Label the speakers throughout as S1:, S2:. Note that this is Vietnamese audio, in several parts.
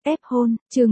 S1: Ép hôn,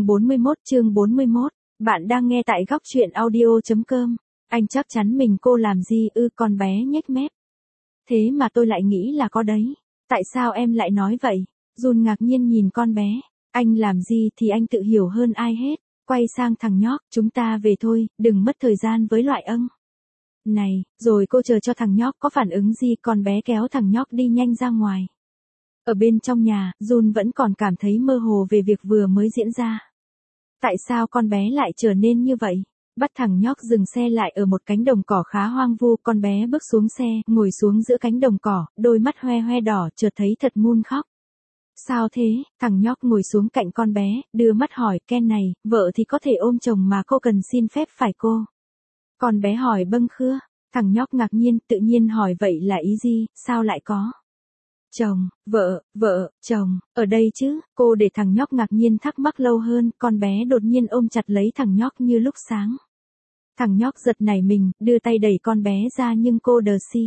S1: chương 41, bạn đang nghe tại góc truyện audio.com. Anh chắc chắn mình cô làm gì con bé nhếch mép. Thế mà tôi lại nghĩ là có đấy. Tại sao em lại nói vậy? Jun ngạc nhiên nhìn con bé. Anh làm gì thì anh tự hiểu hơn ai hết. Quay sang thằng nhóc, chúng ta về thôi, đừng mất thời gian với loại âng. Này, rồi cô chờ cho thằng nhóc có phản ứng gì, con bé kéo thằng nhóc đi nhanh ra ngoài. Ở bên trong nhà, Jun vẫn còn cảm thấy mơ hồ về việc vừa mới diễn ra. Tại sao con bé lại trở nên như vậy? Bắt thằng nhóc dừng xe lại ở một cánh đồng cỏ khá hoang vu, con bé bước xuống xe, ngồi xuống giữa cánh đồng cỏ, đôi mắt hoe hoe đỏ, chợt thấy thật mun khóc. Sao thế? Thằng nhóc ngồi xuống cạnh con bé, đưa mắt hỏi, Ken này, vợ thì có thể ôm chồng mà cô cần xin phép phải cô? Con bé hỏi bâng khưa, thằng nhóc ngạc nhiên, tự nhiên hỏi vậy là ý gì, sao lại có? Chồng, vợ, chồng, ở đây chứ, cô để thằng nhóc ngạc nhiên thắc mắc lâu hơn, con bé đột nhiên ôm chặt lấy thằng nhóc như lúc sáng. Thằng nhóc giật nảy mình, đưa tay đẩy con bé ra nhưng cô đờ si.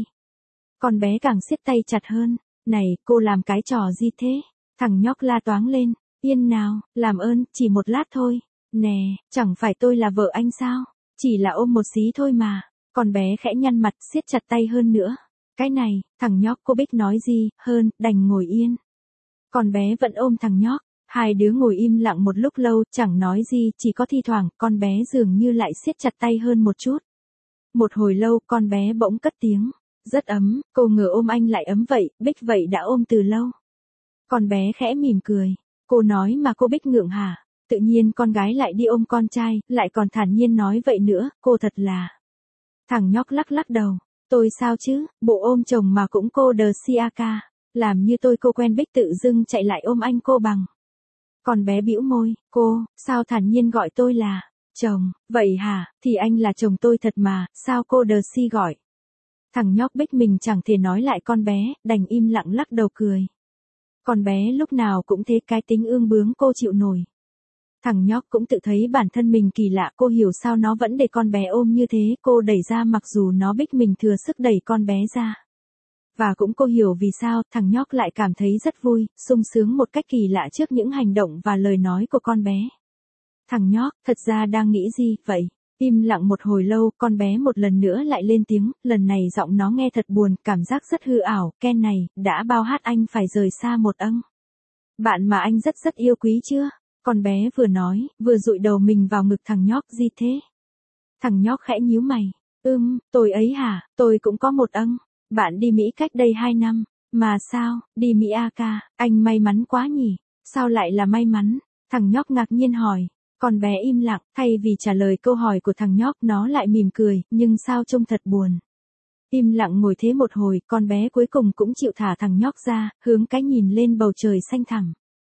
S1: Con bé càng siết tay chặt hơn, này, cô làm cái trò gì thế? Thằng nhóc la toáng lên, yên nào, làm ơn, chỉ một lát thôi. Nè, chẳng phải tôi là vợ anh sao? Chỉ là ôm một xí thôi mà. Con bé khẽ nhăn mặt, siết chặt tay hơn nữa. Cái này, thằng nhóc cô biết nói gì, hơn, đành ngồi yên. Con bé vẫn ôm thằng nhóc, hai đứa ngồi im lặng một lúc lâu, chẳng nói gì, chỉ có thi thoảng, con bé dường như lại siết chặt tay hơn một chút. Một hồi lâu, con bé bỗng cất tiếng, rất ấm, cô ngờ ôm anh lại ấm vậy, Bích vậy đã ôm từ lâu. Con bé khẽ mỉm cười, cô nói mà cô Bích ngượng hả? Tự nhiên con gái lại đi ôm con trai, lại còn thản nhiên nói vậy nữa, cô thật là... Thằng nhóc lắc lắc đầu. Tôi sao chứ, bộ ôm chồng mà cũng cô đờ si a ca, làm như tôi cô quen Bích tự dưng chạy lại ôm anh cô bằng. Con bé bĩu môi, cô, sao thản nhiên gọi tôi là chồng, vậy hả, thì anh là chồng tôi thật mà, sao cô đờ si gọi. Thằng nhóc Bích mình chẳng thể nói lại con bé, đành im lặng lắc đầu cười. Con bé lúc nào cũng thế, cái tính ương bướng cô chịu nổi. Thằng nhóc cũng tự thấy bản thân mình kỳ lạ, cô hiểu sao nó vẫn để con bé ôm như thế, cô đẩy ra mặc dù nó Bích mình thừa sức đẩy con bé ra. Và cũng cô hiểu vì sao thằng nhóc lại cảm thấy rất vui, sung sướng một cách kỳ lạ trước những hành động và lời nói của con bé. Thằng nhóc, thật ra đang nghĩ gì vậy? Im lặng một hồi lâu, con bé một lần nữa lại lên tiếng, lần này giọng nó nghe thật buồn, cảm giác rất hư ảo, Ken này, đã bao hát anh phải rời xa một âng. Bạn mà anh rất yêu quý chưa? Con bé vừa nói, vừa dụi đầu mình vào ngực thằng nhóc, gì thế? Thằng nhóc khẽ nhíu mày, tôi ấy hả, tôi cũng có một âng. Bạn đi Mỹ cách đây 2 năm, mà sao, đi Mỹ a ca, anh may mắn quá nhỉ, sao lại là may mắn? Thằng nhóc ngạc nhiên hỏi, con bé im lặng, thay vì trả lời câu hỏi của thằng nhóc nó lại mỉm cười, nhưng sao trông thật buồn. Im lặng ngồi thế một hồi, con bé cuối cùng cũng chịu thả thằng nhóc ra, hướng cái nhìn lên bầu trời xanh thẳm.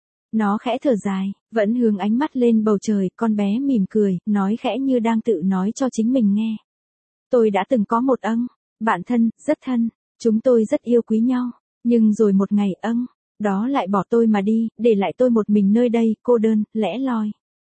S1: Nó khẽ thở dài, vẫn hướng ánh mắt lên bầu trời, con bé mỉm cười, nói khẽ như đang tự nói cho chính mình nghe. Tôi đã từng có một âng, bạn thân, rất thân, chúng tôi rất yêu quý nhau, nhưng rồi một ngày đó lại bỏ tôi mà đi, để lại tôi một mình nơi đây, cô đơn, lẻ loi.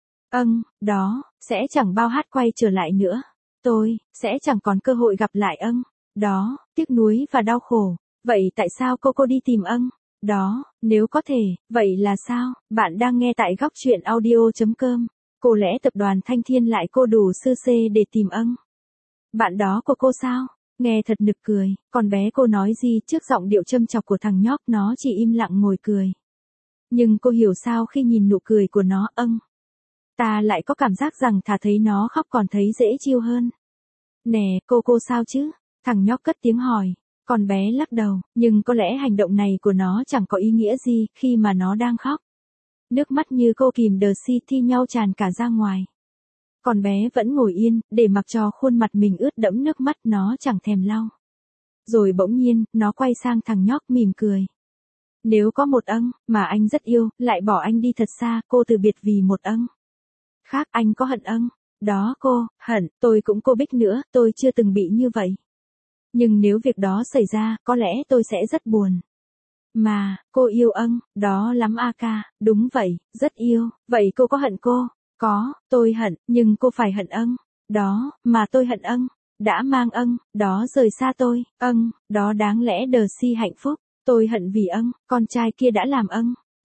S1: Đó, sẽ chẳng bao hát quay trở lại nữa. Tôi, sẽ chẳng còn cơ hội gặp lại đó, tiếc nuối và đau khổ. Vậy tại sao cô đi tìm đó, nếu có thể, vậy là sao? Bạn đang nghe tại góc truyện audio.com. Cô lẽ tập đoàn Thanh Thiên lại cô đủ sư xê để tìm bạn đó của cô sao? Nghe thật nực cười, con bé cô nói gì trước giọng điệu châm chọc của thằng nhóc, nó chỉ im lặng ngồi cười. Nhưng cô hiểu sao khi nhìn nụ cười của nó, ta lại có cảm giác rằng thà thấy nó khóc còn thấy dễ chịu hơn. Nè, cô sao chứ? Thằng nhóc cất tiếng hỏi. Con bé lắc đầu, nhưng có lẽ hành động này của nó chẳng có ý nghĩa gì khi mà nó đang khóc. Nước mắt như cô kìm đờ si thi nhau tràn cả ra ngoài. Con bé vẫn ngồi yên, để mặc cho khuôn mặt mình ướt đẫm nước mắt, nó chẳng thèm lau. Rồi bỗng nhiên, nó quay sang thằng nhóc mỉm cười. Nếu có một mà anh rất yêu, lại bỏ anh đi thật xa, cô từ biệt vì một khác, anh có hận đó cô, hận, tôi cũng cô Bích nữa, tôi chưa từng bị như vậy. Nhưng nếu việc đó xảy ra, có lẽ tôi sẽ rất buồn. Mà, cô yêu đó lắm a ca, đúng vậy, rất yêu, vậy cô có hận cô? Có, tôi hận, nhưng cô phải hận đó, mà tôi hận đã mang đó rời xa tôi, đó đáng lẽ đờ si hạnh phúc, tôi hận vì con trai kia đã làm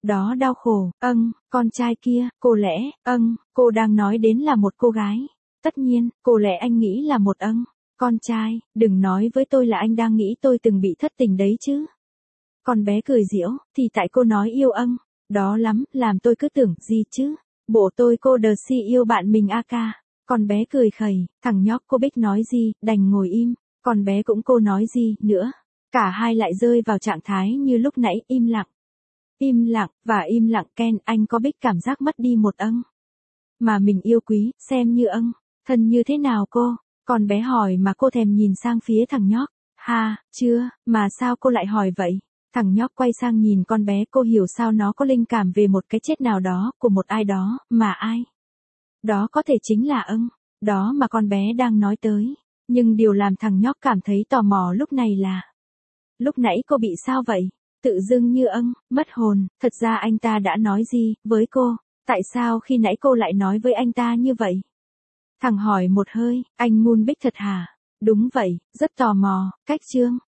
S1: Đó đau khổ, con trai kia, cô lẽ, cô đang nói đến là một cô gái. Tất nhiên, cô lẽ anh nghĩ là một con trai, đừng nói với tôi là anh đang nghĩ tôi từng bị thất tình đấy chứ. Con bé cười giễu, thì tại cô nói yêu đó lắm, làm tôi cứ tưởng gì chứ. Bộ tôi cô đờ si yêu bạn mình a ca. Con bé cười khẩy, thằng nhóc cô Bích nói gì, đành ngồi im. Con bé cũng cô nói gì nữa. Cả hai lại rơi vào trạng thái như lúc nãy, im lặng. Im lặng, và im lặng Ken, anh có Bích cảm giác mất đi một mà mình yêu quý, xem như thân như thế nào cô? Con bé hỏi mà cô thèm nhìn sang phía thằng nhóc. Ha, chưa, mà sao cô lại hỏi vậy? Thằng nhóc quay sang nhìn con bé, cô hiểu sao nó có linh cảm về một cái chết nào đó, của một ai đó, mà ai? Đó có thể chính là đó mà con bé đang nói tới. Nhưng điều làm thằng nhóc cảm thấy tò mò lúc này là, lúc nãy cô bị sao vậy? Tự dưng như mất hồn, thật ra anh ta đã nói gì với cô? Tại sao khi nãy cô lại nói với anh ta như vậy? Thằng hỏi một hơi, anh Moon Bích thật hả? Đúng vậy, rất tò mò, cách chương.